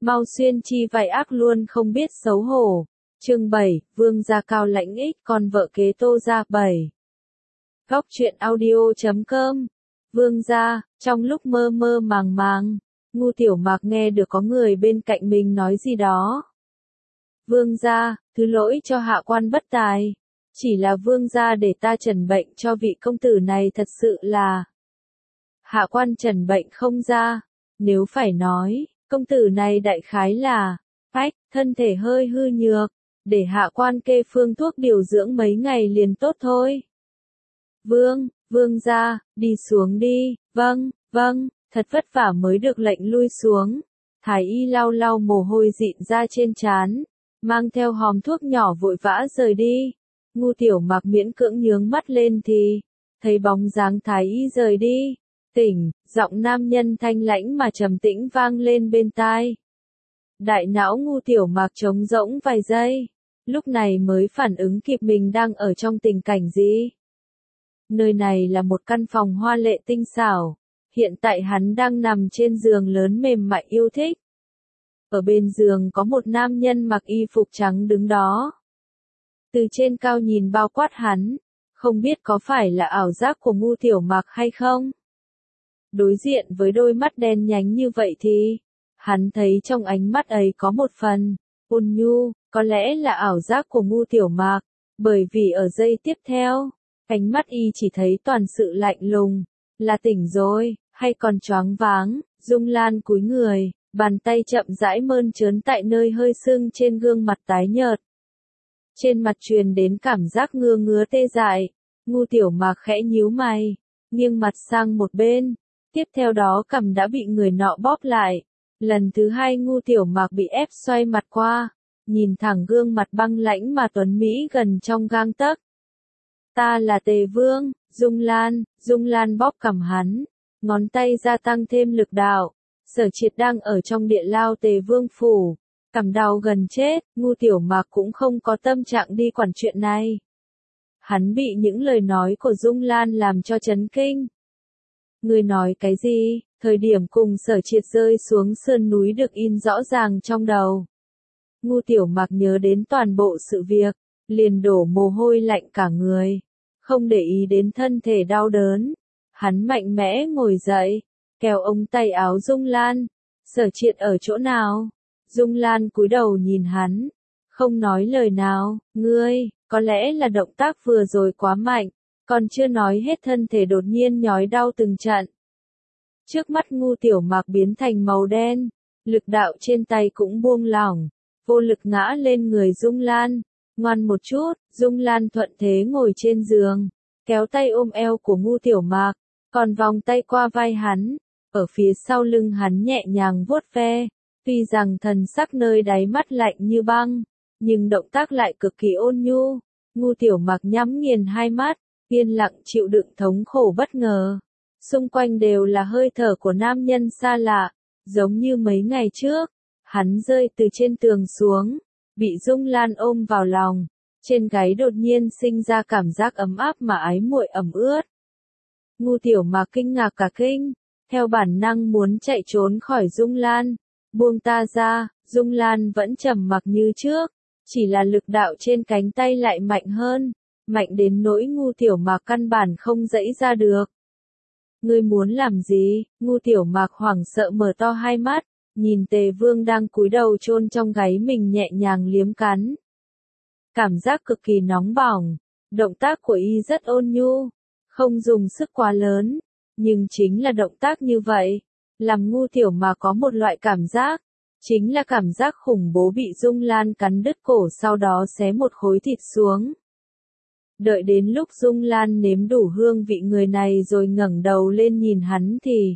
mau xuyên chi vải ác luôn không biết xấu hổ. Chương 7, Vương gia cao lãnh ích con vợ kế Tô gia 7. Góc truyện audio.com. Vương gia, trong lúc mơ mơ màng màng, Ngu Tiểu Mạc nghe được có người bên cạnh mình nói gì đó. Vương gia, thứ lỗi cho hạ quan bất tài. Chỉ là vương gia để ta trần bệnh cho vị công tử này thật sự là. Hạ quan trần bệnh không ra. Nếu phải nói, công tử này đại khái là, thân thể hơi hư nhược, để hạ quan kê phương thuốc điều dưỡng mấy ngày liền tốt thôi. Vương gia, đi xuống đi, vâng, thật vất vả mới được lệnh lui xuống. Thái y lau lau mồ hôi dịn ra trên trán, mang theo hòm thuốc nhỏ vội vã rời đi. Ngu Tiểu Mạc miễn cưỡng nhướng mắt lên thì, thấy bóng dáng Thái y rời đi. Giọng nam nhân thanh lãnh mà trầm tĩnh vang lên bên tai. Đại não Ngu Tiểu Mạc trống rỗng vài giây, lúc này mới phản ứng kịp mình đang ở trong tình cảnh gì. Nơi này là một căn phòng hoa lệ tinh xảo, hiện tại hắn đang nằm trên giường lớn mềm mại yêu thích. Ở bên giường có một nam nhân mặc y phục trắng đứng đó. Từ trên cao nhìn bao quát hắn, không biết có phải là ảo giác của Ngu Tiểu Mạc hay không? Đối diện với đôi mắt đen nhánh như vậy thì, hắn thấy trong ánh mắt ấy có một phần ôn nhu, có lẽ là ảo giác của Ngu Tiểu Mạc, bởi vì ở giây tiếp theo, ánh mắt y chỉ thấy toàn sự lạnh lùng, là tỉnh rồi, hay còn choáng váng. Dung Lan cúi người, bàn tay chậm rãi mơn trớn tại nơi hơi sưng trên gương mặt tái nhợt. Trên mặt truyền đến cảm giác ngứa ngứa tê dại, Ngu Tiểu Mạc khẽ nhíu mày, nghiêng mặt sang một bên, tiếp theo đó cằm đã bị người nọ bóp lại. Lần thứ hai Ngu Tiểu Mạc bị ép xoay mặt qua, nhìn thẳng gương mặt băng lãnh mà tuấn mỹ gần trong gang tấc. Ta là Tề Vương. Dung Lan bóp cằm hắn, ngón tay gia tăng thêm lực đạo. Sở Triệt đang ở trong địa lao Tề Vương phủ, cằm đau gần chết, Ngu Tiểu Mạc cũng không có tâm trạng đi quản chuyện này. Hắn bị những lời nói của Dung Lan làm cho chấn kinh. Ngươi nói cái gì? Thời điểm cùng Sở Triệt rơi xuống sườn núi được in rõ ràng trong đầu. Ngu Tiểu Mạc nhớ đến toàn bộ sự việc, liền đổ mồ hôi lạnh cả người, không để ý đến thân thể đau đớn. Hắn mạnh mẽ ngồi dậy, kéo ống tay áo Dung Lan. Sở Triệt ở chỗ nào? Dung Lan cúi đầu nhìn hắn, không nói lời nào. Ngươi, có lẽ là động tác vừa rồi quá mạnh, còn chưa nói hết thân thể đột nhiên nhói đau từng trận. Trước mắt Ngu Tiểu Mạc biến thành màu đen, lực đạo trên tay cũng buông lỏng, vô lực ngã lên người Dung Lan. Ngoan một chút, Dung Lan thuận thế ngồi trên giường, kéo tay ôm eo của Ngu Tiểu Mạc, còn vòng tay qua vai hắn, ở phía sau lưng hắn nhẹ nhàng vuốt ve. Tuy rằng thần sắc nơi đáy mắt lạnh như băng, nhưng động tác lại cực kỳ ôn nhu. Ngu Tiểu Mạc nhắm nghiền hai mắt, yên lặng chịu đựng thống khổ bất ngờ. Xung quanh đều là hơi thở của nam nhân xa lạ, giống như mấy ngày trước, hắn rơi từ trên tường xuống, bị Dung Lan ôm vào lòng, trên gáy đột nhiên sinh ra cảm giác ấm áp mà ái muội ẩm ướt. Ngu Tiểu Mạc kinh ngạc cả kinh, theo bản năng muốn chạy trốn khỏi Dung Lan. Buông ta ra. Dung Lan vẫn trầm mặc như trước, chỉ là lực đạo trên cánh tay lại mạnh hơn, mạnh đến nỗi Ngu Tiểu Mạc căn bản không giãy ra được. Ngươi muốn làm gì? Ngu Tiểu Mạc hoảng sợ mở to hai mắt, nhìn Tề Vương đang cúi đầu chôn trong gáy mình nhẹ nhàng liếm cắn. Cảm giác cực kỳ nóng bỏng, động tác của y rất ôn nhu, không dùng sức quá lớn, nhưng chính là động tác như vậy, làm Ngu Tiểu Mạc có một loại cảm giác, chính là cảm giác khủng bố bị Dung Lan cắn đứt cổ sau đó xé một khối thịt xuống. Đợi đến lúc Dung Lan nếm đủ hương vị người này rồi ngẩng đầu lên nhìn hắn thì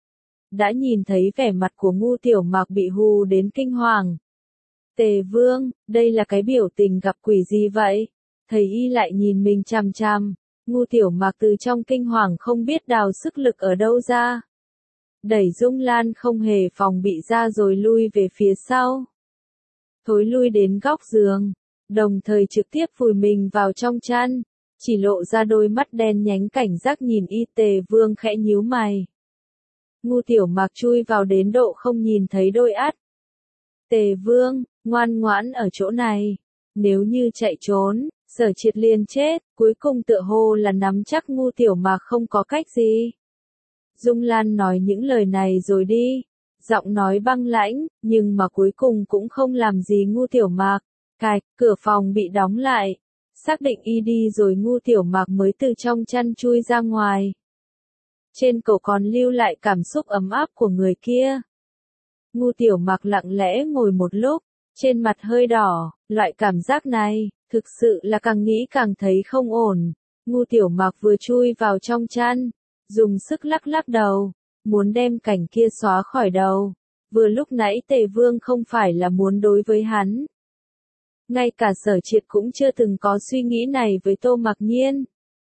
đã nhìn thấy vẻ mặt của Ngu Tiểu Mạc bị hù đến kinh hoàng. Tề Vương, đây là cái biểu tình gặp quỷ gì vậy? Thấy y lại nhìn mình chằm chằm, Ngu Tiểu Mạc từ trong kinh hoàng không biết đào sức lực ở đâu ra. Đẩy Dung Lan không hề phòng bị ra rồi lui về phía sau. Thối lui đến góc giường, đồng thời trực tiếp vùi mình vào trong chăn, chỉ lộ ra đôi mắt đen nhánh cảnh giác nhìn y. Tề Vương khẽ nhíu mày. Ngu Tiểu Mạc chui vào đến độ không nhìn thấy đôi át. Tề Vương, ngoan ngoãn ở chỗ này. Nếu như chạy trốn, Sở Triệt liền chết, cuối cùng tựa hồ là nắm chắc Ngu Tiểu Mạc không có cách gì. Dung Lan nói những lời này rồi đi. Giọng nói băng lãnh, nhưng mà cuối cùng cũng không làm gì Ngu Tiểu Mạc. Cạch, cửa phòng bị đóng lại. Xác định y đi rồi Ngu Tiểu Mạc mới từ trong chăn chui ra ngoài. Trên cổ còn lưu lại cảm xúc ấm áp của người kia. Ngu Tiểu Mạc lặng lẽ ngồi một lúc, trên mặt hơi đỏ, loại cảm giác này, thực sự là càng nghĩ càng thấy không ổn. Ngu Tiểu Mạc vừa chui vào trong chăn, dùng sức lắc lắc đầu, muốn đem cảnh kia xóa khỏi đầu. Vừa lúc nãy Tề Vương không phải là muốn đối với hắn. Ngay cả Sở Triệt cũng chưa từng có suy nghĩ này với Tô Mặc Nhiên.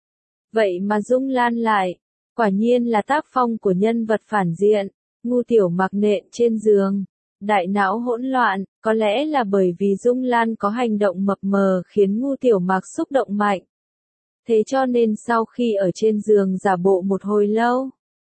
Vậy mà Dung Lan lại, quả nhiên là tác phong của nhân vật phản diện. Ngu Tiểu Mạc nện trên giường, đại não hỗn loạn, có lẽ là bởi vì Dung Lan có hành động mập mờ khiến Ngu Tiểu Mạc xúc động mạnh. Thế cho nên sau khi ở trên giường giả bộ một hồi lâu,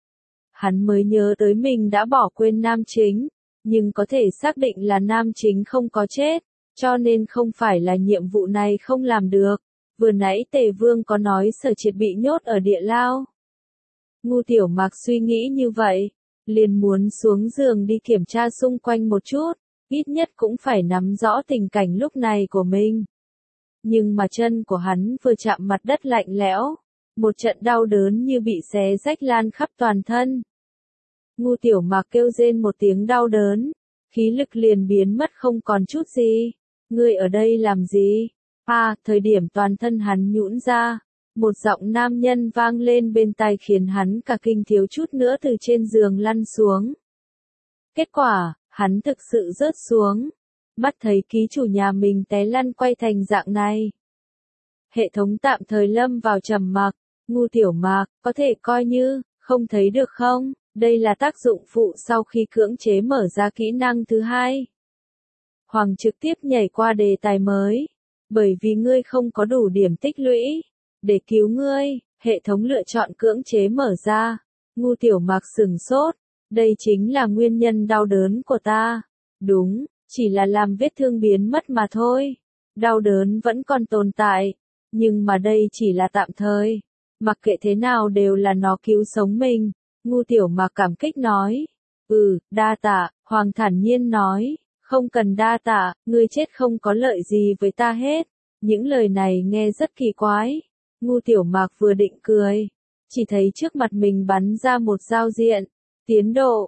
hắn mới nhớ tới mình đã bỏ quên nam chính, nhưng có thể xác định là nam chính không có chết, cho nên không phải là nhiệm vụ này không làm được. Vừa nãy Tề Vương có nói Sở Triệt bị nhốt ở địa lao. Ngu Tiểu Mạc suy nghĩ như vậy, liền muốn xuống giường đi kiểm tra xung quanh một chút, ít nhất cũng phải nắm rõ tình cảnh lúc này của mình. Nhưng mà chân của hắn vừa chạm mặt đất lạnh lẽo, một trận đau đớn như bị xé rách lan khắp toàn thân. Ngu Tiểu Mạc kêu rên một tiếng đau đớn, khí lực liền biến mất không còn chút gì. Ngươi ở đây làm gì? Thời điểm toàn thân hắn nhũn ra, một giọng nam nhân vang lên bên tai khiến hắn cả kinh thiếu chút nữa từ trên giường lăn xuống. Kết quả, hắn thực sự rớt xuống, mắt thấy ký chủ nhà mình té lăn quay thành dạng này. Hệ thống tạm thời lâm vào trầm mặc. Ngu Tiểu Mạc, có thể coi như, không thấy được không? Đây là tác dụng phụ sau khi cưỡng chế mở ra kỹ năng thứ hai. Hoàng trực tiếp nhảy qua đề tài mới. Bởi vì ngươi không có đủ điểm tích lũy. Để cứu ngươi, hệ thống lựa chọn cưỡng chế mở ra. Ngu Tiểu Mạc sửng sốt. Đây chính là nguyên nhân đau đớn của ta. Đúng, chỉ là làm vết thương biến mất mà thôi. Đau đớn vẫn còn tồn tại. Nhưng mà đây chỉ là tạm thời. Mặc kệ thế nào đều là nó cứu sống mình. Ngu Tiểu Mạc cảm kích nói. Đa tạ, Hoàng thản nhiên nói. Không cần đa tạ, ngươi chết không có lợi gì với ta hết. Những lời này nghe rất kỳ quái. Ngu Tiểu Mạc vừa định cười, chỉ thấy trước mặt mình bắn ra một giao diện. Tiến độ,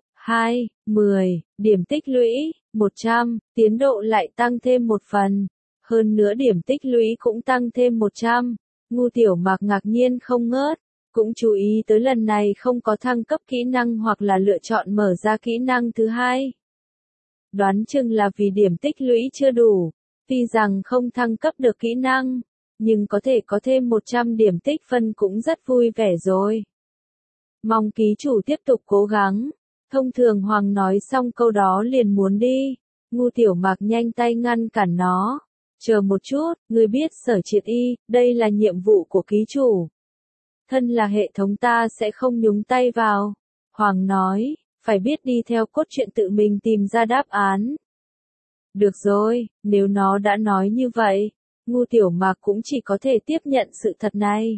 10, điểm tích lũy, 100, tiến độ lại tăng thêm một phần. Hơn nữa điểm tích lũy cũng tăng thêm 100. Ngu Tiểu Mạc ngạc nhiên không ngớt, cũng chú ý tới lần này không có thăng cấp kỹ năng hoặc là lựa chọn mở ra kỹ năng thứ hai. Đoán chừng là vì điểm tích lũy chưa đủ, tuy rằng không thăng cấp được kỹ năng, nhưng có thể có thêm 100 điểm tích phân cũng rất vui vẻ rồi. Mong ký chủ tiếp tục cố gắng. Thông thường Hoàng nói xong câu đó liền muốn đi. Ngu Tiểu Mạc nhanh tay ngăn cản nó. Chờ một chút, ngươi biết Sở Triệt y, đây là nhiệm vụ của ký chủ. Thân là hệ thống ta sẽ không nhúng tay vào. Hoàng nói, phải biết đi theo cốt truyện tự mình tìm ra đáp án. Được rồi, nếu nó đã nói như vậy, Ngu Tiểu Mạc cũng chỉ có thể tiếp nhận sự thật này.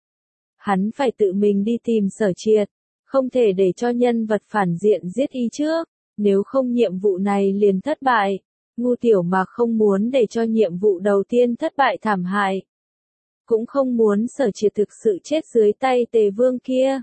Hắn phải tự mình đi tìm Sở Triệt, không thể để cho nhân vật phản diện giết y trước, nếu không nhiệm vụ này liền thất bại. Ngu Tiểu Mạc không muốn để cho nhiệm vụ đầu tiên thất bại thảm hại. Cũng không muốn Sở Triệt thực sự chết dưới tay Tề Vương kia.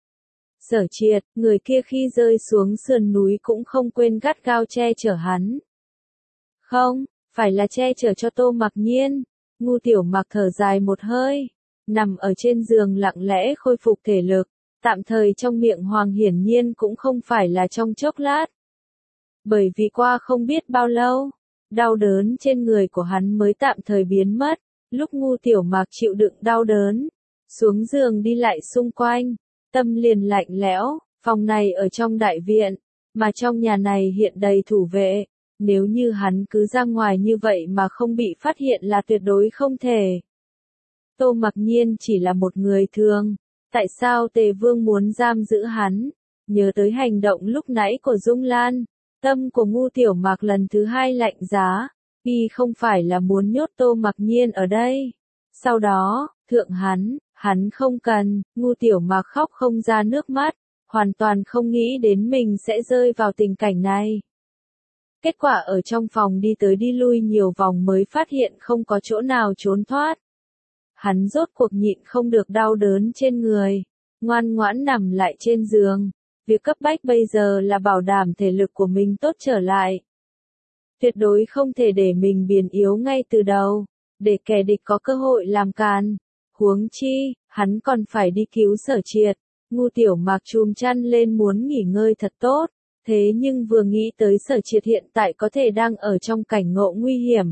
Sở Triệt, người kia khi rơi xuống sườn núi cũng không quên gắt gao che chở hắn. Không, phải là che chở cho Tô Mặc Nhiên. Ngu Tiểu Mạc thở dài một hơi, nằm ở trên giường lặng lẽ khôi phục thể lực. Tạm thời trong miệng Hoàng hiển nhiên cũng không phải là trong chốc lát. Bởi vì qua không biết bao lâu, đau đớn trên người của hắn mới tạm thời biến mất. Lúc Ngu Tiểu Mạc chịu đựng đau đớn, xuống giường đi lại xung quanh, tâm liền lạnh lẽo. Phòng này ở trong đại viện, mà trong nhà này hiện đầy thủ vệ. Nếu như hắn cứ ra ngoài như vậy mà không bị phát hiện là tuyệt đối không thể. Tô Mặc Nhiên chỉ là một người thường. Tại sao Tề Vương muốn giam giữ hắn? Nhớ tới hành động lúc nãy của Dung Lan, Tâm của Ngu Tiểu Mạc lần thứ hai lạnh giá, y không phải là muốn nhốt Tô Mặc Nhiên ở đây. Sau đó, thượng hắn không cần, Ngu Tiểu Mạc khóc không ra nước mắt, hoàn toàn không nghĩ đến mình sẽ rơi vào tình cảnh này. Kết quả ở trong phòng đi tới đi lui nhiều vòng mới phát hiện không có chỗ nào trốn thoát. Hắn rốt cuộc nhịn không được đau đớn trên người, ngoan ngoãn nằm lại trên giường. Việc cấp bách bây giờ là bảo đảm thể lực của mình tốt trở lại. Tuyệt đối không thể để mình biến yếu ngay từ đầu, để kẻ địch có cơ hội làm càn. Huống chi, hắn còn phải đi cứu Sở Triệt. Ngu Tiểu Mạc chùm chăn lên muốn nghỉ ngơi thật tốt, thế nhưng vừa nghĩ tới Sở Triệt hiện tại có thể đang ở trong cảnh ngộ nguy hiểm.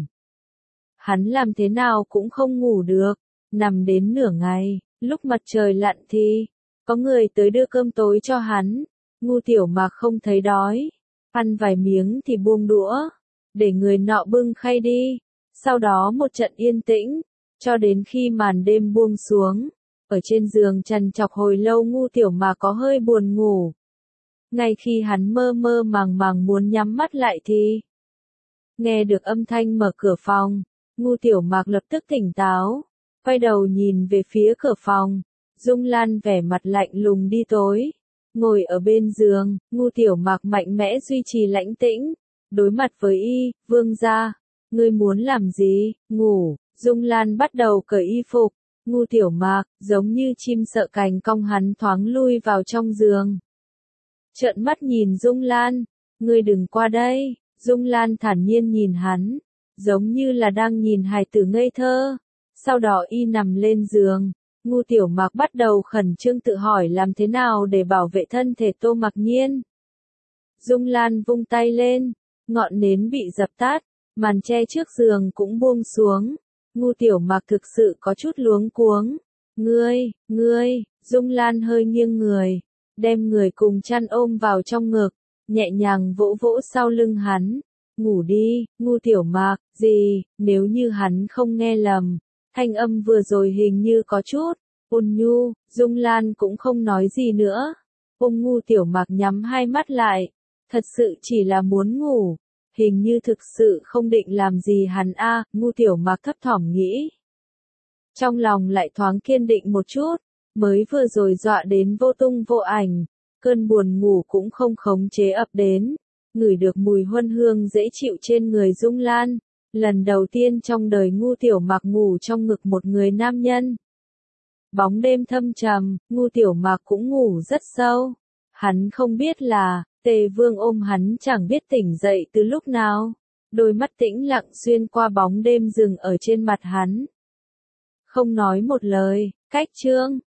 Hắn làm thế nào cũng không ngủ được, nằm đến nửa ngày, lúc mặt trời lặn thì có người tới đưa cơm tối cho hắn. Ngu Tiểu Mạc không thấy đói, ăn vài miếng thì buông đũa, để người nọ bưng khay đi. Sau đó một trận yên tĩnh, cho đến khi màn đêm buông xuống, ở trên giường trằn trọc hồi lâu Ngu Tiểu Mạc có hơi buồn ngủ. Ngay khi hắn mơ mơ màng màng muốn nhắm mắt lại thì nghe được âm thanh mở cửa phòng, Ngu Tiểu Mạc lập tức tỉnh táo, quay đầu nhìn về phía cửa phòng. Dung Lan vẻ mặt lạnh lùng đi tới, ngồi ở bên giường. Ngu Tiểu Mạc mạnh mẽ duy trì lãnh tĩnh, đối mặt với y. Vương gia, ngươi muốn làm gì? Ngủ. Dung Lan bắt đầu cởi y phục. Ngu Tiểu Mạc, giống như chim sợ cành cong hắn thoáng lui vào trong giường. Trợn mắt nhìn Dung Lan, ngươi đừng qua đây. Dung Lan thản nhiên nhìn hắn, giống như là đang nhìn hài tử ngây thơ. Sau đó y nằm lên giường. Ngu Tiểu Mạc bắt đầu khẩn trương tự hỏi làm thế nào để bảo vệ thân thể Tô Mặc Nhiên. Dung Lan vung tay lên, ngọn nến bị dập tắt, màn che trước giường cũng buông xuống. Ngu Tiểu Mạc thực sự có chút luống cuống. Ngươi, Dung Lan hơi nghiêng người, đem người cùng chăn ôm vào trong ngực, nhẹ nhàng vỗ vỗ sau lưng hắn. Ngủ đi. Ngu Tiểu Mạc, gì? Nếu như hắn không nghe lầm, thanh âm vừa rồi hình như có chút ôn nhu. Dung Lan cũng không nói gì nữa. Ngu Tiểu Mạc nhắm hai mắt lại, thật sự chỉ là muốn ngủ, hình như thực sự không định làm gì hắn a. Ngu Tiểu Mạc thấp thỏm nghĩ. Trong lòng lại thoáng kiên định một chút, mới vừa rồi dọa đến vô tung vô ảnh, cơn buồn ngủ cũng không khống chế ập đến. Ngửi được mùi huân hương dễ chịu trên người Dung Lan, lần đầu tiên trong đời Ngu Tiểu Mạc ngủ trong ngực một người nam nhân. Bóng đêm thâm trầm, Ngu Tiểu Mạc cũng ngủ rất sâu. Hắn không biết là, Tề Vương ôm hắn chẳng biết tỉnh dậy từ lúc nào. Đôi mắt tĩnh lặng xuyên qua bóng đêm dừng ở trên mặt hắn. Không nói một lời, cách chương.